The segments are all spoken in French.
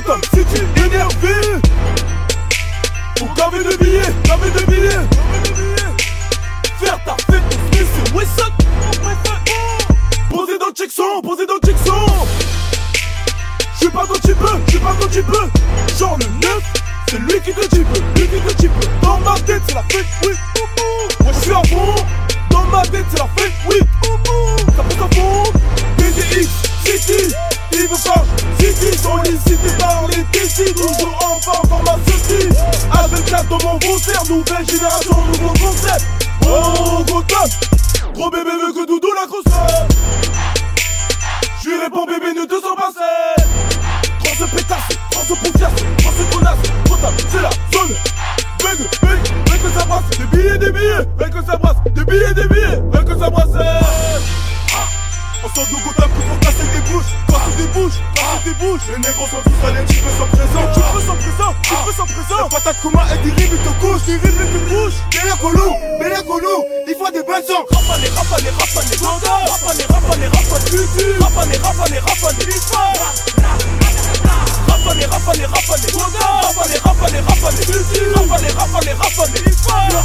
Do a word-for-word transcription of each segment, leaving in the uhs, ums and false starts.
Gotham City énervé. Pour gaver de billets, gaver de billets. Faire ta fête au Smith et Wesson. Posé dans le checkson, posé dans le checkson. J'suis pas ton type, j'suis pas ton type. Genre le neuf, c'est lui qui te type, lui qui te type. Dans ma tête c'est la fête, oui. Moi j'suis à fond. Dans ma tête c'est la fête, oui. Ça pousse à fond. B D X, City, il veut pas City, sollicité par les T C. Toujours en forme pharmaceutique. A vingt-quatre dans mon concert, nouvelle génération, nouveau concept. Oh Gotham, gros bébé veut que Doudou la console. J'lui réponds bébé ne te sens pas seul. Trans de pétasse, trans de poufiasse, trans de connasse. Gotham c'est la zone. Bug, bug, bug que ça brasse. Des billets, des billets, bug que ça brasse. Des billets, des billets, bug que ça brasse. On sort de Gotham que pour casser des bouches. Casser des bouches, casser des bouches. Les négros sont tous allés, tu peux sans présent. Tu peux sans présent, tu peux sans présent. La patate coma et des rimes, ils te couchent. Des rimes, ils te couchent. Bélia Colou, Bélia Colou, il faut des bonnes sons. Rapané, rapané, rapané, Gotham. Rapané, rapané, rapané, futur. Rapané, rapané, rapané, l'histoire. Rapané, rapané, rapané, Gotham. Rapané, rapané, rapané, futur. Rapané, rapané, rapané, l'histoire.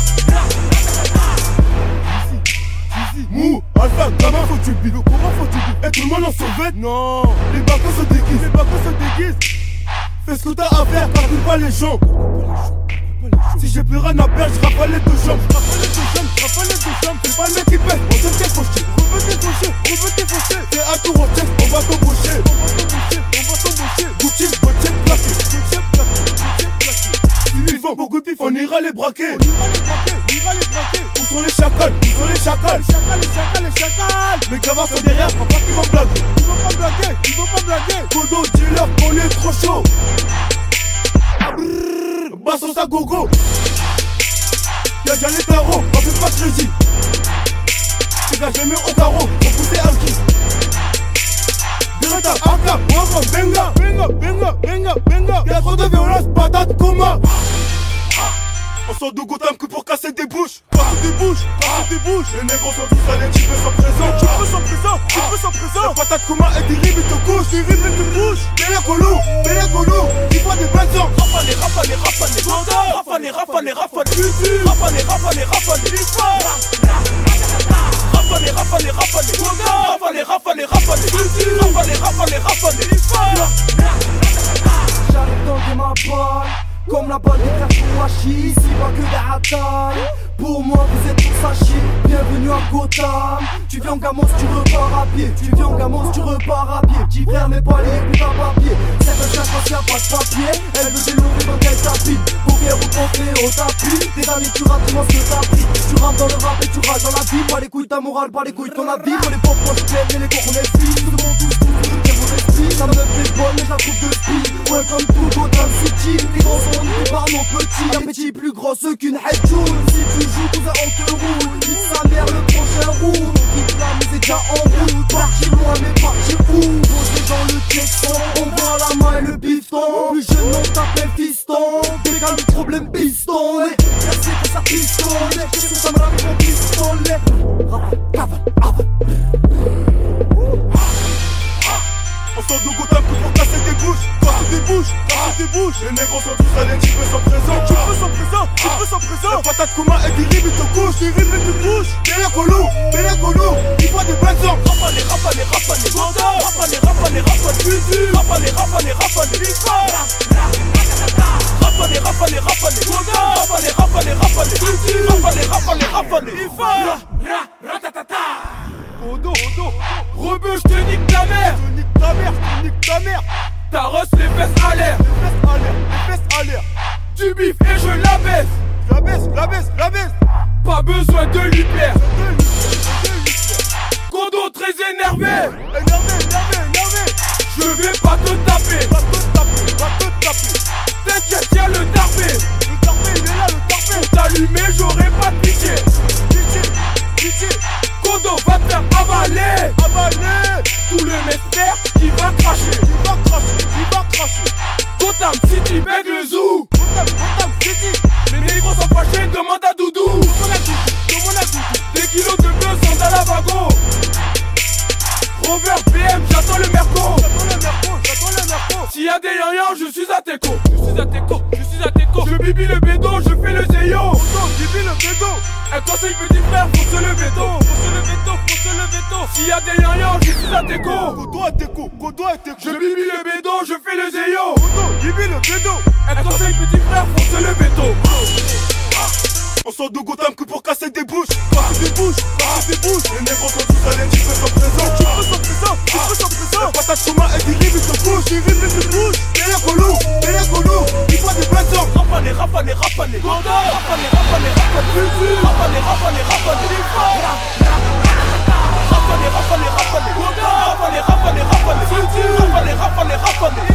Mou, Alpha, gamin faut tu le bide. Comment faut tu le bide? Et tout le monde en survêt? Non. Les bacos se déguisent, les bacos se déguisent. Fais ce que t'as à faire, calcule pas les gens. Si j'ai plus rien à perdre, j'raffale les deux jambes. J'raffale les deux jambes, j'raffale les deux jambes. C'est pas le mec qui pèse, on veut t'ébaucher. On veut t'ébaucher, on veut t'ébaucher. C'est à tour au test, on va t'embaucher. On va t'embaucher, on va t'embaucher. Gucci, Gucci, plaqué, Gucci, plaqué, Gucci, plaqué. Ils vont beaucoup de pif, on ira les braquer. On ira les braquer, on ira les braquer. Où sont les chacals? Où sont les chacals? Les chacals, les chacals, les chacals. Mais Gava sont derrière, crois pas qu'ils vont blaguer. Ils vont pas blaguer, ils vont pas blaguer. Kodo, dis-leur qu'on est trop chaud. Bassos à gogo. Y'a déjà les tarots, on fait pas de crédit. C'est gars jamais au carreau, on poussait un kiss. Direct à Aka, Waka, Benga, Benga, Benga, Benga, Benga. Y'a trop de violence, patate, coma. On sort de Gotham que pour casser des bouches. Casser des bouches, casser des bouches. Les négros sont tous allés, tu peux sans présent. Tu peux sans présent, tu peux sans présent. La patate coma et des rimes, ils te couchent. Des rimes, ils te couchent. Bélia Colou, Bélia Colou, il faut des bonnes sons. Rafané, rafané, rafané, Gotham. Rafané, rafané, rafané, futur. Rafané, rafané, rafané, l'histoire. Rafané, rafané, rafané, Gotham. Rafané, rafané, rafané, futur. Rafané, rafané, rafané, l'histoire. J'arrive dans des ma balle. Comme la balle des frères Kouachi, ici pas que des ratal. Pour moi vous êtes tous à chier, bienvenue à Gotham. Tu viens en gamos, tu repars à pied. Tu viens en gamos, tu repars à pied. Petit frère mais pas les écoutes à papier. C'est un chien quand y'a pas de papier. Elle veut délourer dans quel tapis. Pour bien rencontrer au tapis. Tes amis tu rates, dis-moi ce que t'as pris. Tu rames dans le rap et tu rages dans la vie. Pas les couilles ta morale, pas les couilles ton avis. Pour les pauvres proches et les gros on est filles. Tout le monde tous, tous, tous, tous, mon esprit. Ça me fait bonne mais je la trouve de speed. Welcome to Gotham City. Les grands sont niqués par nos petits. Un petit plus gros ceux qu'une headjoule. Si tu joues tout ça on te roule. Nique sa mère le prochain roule. On kiffe la mise déjà en route. Partir loin mais partir où? Posé dans le texton. On voit la main et le bifton. Plus jeune on t'appelle fiston. Décale du problème piston. Merci pour sa pistolet. Qu'est-ce que ça me rappelle mon pistolet? Raval, raval, raval. On sort de Gotham que pour casser des bouches. Casser des bouches, casser des bouches. Les négros sont tous allés, tu peux sans présent. Tu peux sans présent, tu peux sans présent. La patate coma et des rimes, ils te couchent. Des rimes, ils te couchent. Bélia Colou, Bélia Colou, il faut des bonnes sons. Rapané, rapané, rapané, Gotham. Rapané, rapané, rapané, futur. Rapané, rapané, rapané, l'histoire. Rapané, rapané, rapané, Gotham. Rapané, rapané, rapané, futur. Rapané, rapané, rapané, l'histoire. Ratatata. Odo, Odo, rebeu, je te nique ta mère. Je te nique ta mère, je te nique ta mère. Ta rosse, les fesses à l'air. Les fesses à l'air, les fesses à l'air. Du bif et je la baisse. La baisse, la baisse, la baisse. Pas besoin de lui plaire. Kodo très énervé. Énervé, énervé, énervé. Je vais pas te taper. Va te taper, va te taper. T'inquiète, y'a le tarpé. Le tarpé, il est là, le tarpé. Pour t'allumer, j'aurai pas de pitié. Pitié, pitié. Kodo va te faire avaler. Avaler. Tout le mystère qui va cracher. Qui va cracher, qui va cracher. Gotham City, beg le zoo. Gotham, Gotham City. Les négros sont fâchés, demande à Doudou. Demande à Doudou, demande à Doudou. Des kilos de bœufs sont à la wagon. Rover B M, j'attends le merco. J'attends le merco, j'attends le merco. S'il y a des yayans, je suis à tes côtes. Je suis à tes côtes, je suis à tes côtes. Je bibi le bédo, je fais le zéyo. Bibi le bédo. Un conseil petit frère, faut se lever tôt. Faut se lever tôt, faut se lever tôt. S'il y a des yayans, je suis à tes côtes. Godo à tes côtes, godo à tes côtes. Je bibi le bédo, je fais le zéyo. Bibi le bédo. Un conseil petit frère, faut se lever tôt. On sort de Gotham que pour casser des bouches. Casser des bouches, casser des bouches. Les négros sont tous allés, tu peux sans présent. Tu peux sans présent, tu peux sans présent. La patate Chouma et des rimes se bouche, des rimes se bouche. Derrière Golou, derrière Golou, il faut des plateaux. Rafané, rafané, rafané. Rafané, rafané, rafané. Rafané, rafané, rafané. Rafané, rafané, rafané. Rafané, rafané, rafané. Rafané, rafané, rafané.